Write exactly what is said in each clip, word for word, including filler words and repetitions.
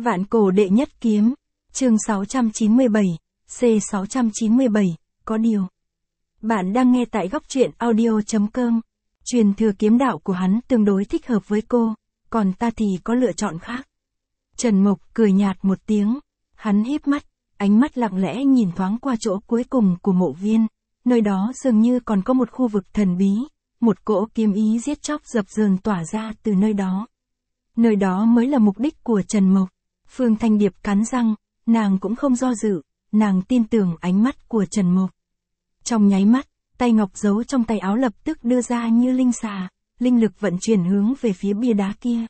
Vạn cổ đệ nhất kiếm, chương sáu trăm chín mươi bảy, C sáu trăm chín mươi bảy, có điều. Bạn đang nghe tại góc truyện audio.com. Truyền thừa kiếm đạo của hắn tương đối thích hợp với cô, còn ta thì có lựa chọn khác. Trần Mộc cười nhạt một tiếng, hắn híp mắt, ánh mắt lặng lẽ nhìn thoáng qua chỗ cuối cùng của mộ viên, nơi đó dường như còn có một khu vực thần bí, một cỗ kiếm ý giết chóc dập dờn tỏa ra từ nơi đó. Nơi đó mới là mục đích của Trần Mộc. Phương Thanh Điệp cắn răng, nàng cũng không do dự, nàng tin tưởng ánh mắt của Trần Mộc. Trong nháy mắt, tay ngọc giấu trong tay áo lập tức đưa ra như linh xà, linh lực vận chuyển hướng về phía bia đá kia.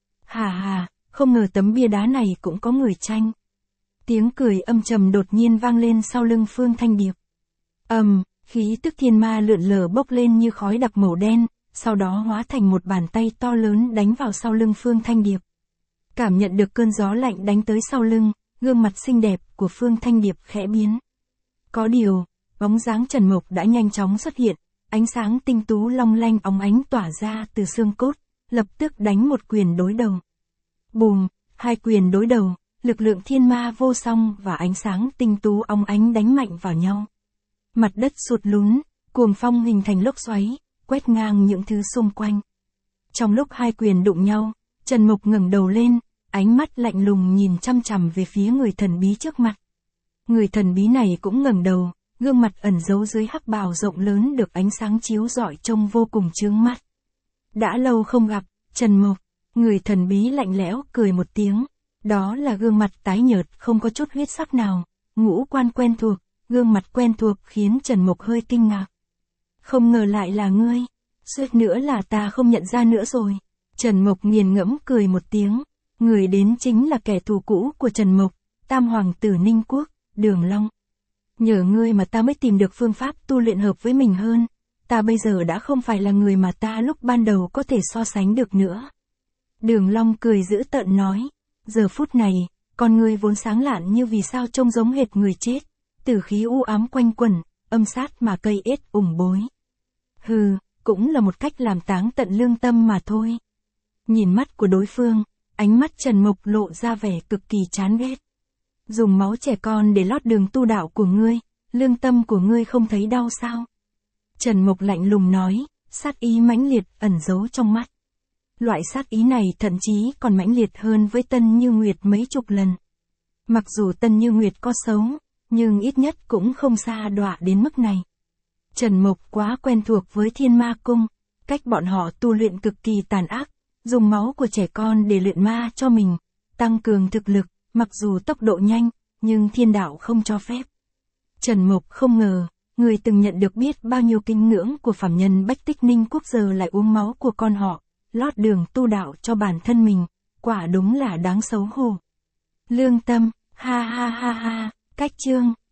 Hà hà, không ngờ tấm bia đá này cũng có người tranh. Tiếng cười âm trầm đột nhiên vang lên sau lưng Phương Thanh Điệp. Ầm, um, khí tức thiên ma lượn lờ bốc lên như khói đặc màu đen, sau đó hóa thành một bàn tay to lớn đánh vào sau lưng Phương Thanh Điệp. Cảm nhận được cơn gió lạnh đánh tới sau lưng, gương mặt xinh đẹp của Phương Thanh Điệp khẽ biến. Có điều, bóng dáng Trần Mộc đã nhanh chóng xuất hiện, ánh sáng tinh tú long lanh óng ánh tỏa ra từ xương cốt, lập tức đánh một quyền đối đầu. Bùm, hai quyền đối đầu, lực lượng thiên ma vô song và ánh sáng tinh tú óng ánh đánh mạnh vào nhau. Mặt đất sụt lún, cuồng phong hình thành lốc xoáy, quét ngang những thứ xung quanh. Trong lúc hai quyền đụng nhau, Trần Mộc ngẩng đầu lên, ánh mắt lạnh lùng nhìn chăm chằm về phía người thần bí trước mặt. Người thần bí này cũng ngẩng đầu, gương mặt ẩn giấu dưới hắc bào rộng lớn được ánh sáng chiếu rọi trông vô cùng chướng mắt. Đã lâu không gặp, Trần Mộc, người thần bí lạnh lẽo cười một tiếng, đó là gương mặt tái nhợt không có chút huyết sắc nào, ngũ quan quen thuộc, gương mặt quen thuộc khiến Trần Mộc hơi kinh ngạc. Không ngờ lại là ngươi, suýt nữa là ta không nhận ra nữa rồi. Trần Mộc nghiền ngẫm cười một tiếng, người đến chính là kẻ thù cũ của Trần Mộc, Tam Hoàng tử Ninh Quốc, Đường Long. Nhờ ngươi mà ta mới tìm được phương pháp tu luyện hợp với mình hơn, ta bây giờ đã không phải là người mà ta lúc ban đầu có thể so sánh được nữa. Đường Long cười dữ tợn nói, giờ phút này, con ngươi vốn sáng lạn như vì sao trông giống hệt người chết, tử khí u ám quanh quẩn, âm sát mà cây ết ủng bối. Hừ, cũng là một cách làm táng tận lương tâm mà thôi. Nhìn mắt của đối phương, ánh mắt Trần Mộc lộ ra vẻ cực kỳ chán ghét. Dùng máu trẻ con để lót đường tu đạo của ngươi, lương tâm của ngươi không thấy đau sao? Trần Mộc lạnh lùng nói, sát ý mãnh liệt ẩn giấu trong mắt. Loại sát ý này thậm chí còn mãnh liệt hơn với Tân Như Nguyệt mấy chục lần. Mặc dù Tân Như Nguyệt có xấu, nhưng ít nhất cũng không xa đọa đến mức này. Trần Mộc quá quen thuộc với Thiên Ma Cung, cách bọn họ tu luyện cực kỳ tàn ác, dùng máu của trẻ con để luyện ma cho mình, tăng cường thực lực, mặc dù tốc độ nhanh, nhưng thiên đạo không cho phép. Trần Mộc không ngờ, người từng nhận được biết bao nhiêu kính ngưỡng của phàm nhân Bách Tích Ninh Quốc giờ lại uống máu của con họ, lót đường tu đạo cho bản thân mình, quả đúng là đáng xấu hổ. Lương tâm, ha ha ha ha, cách chương.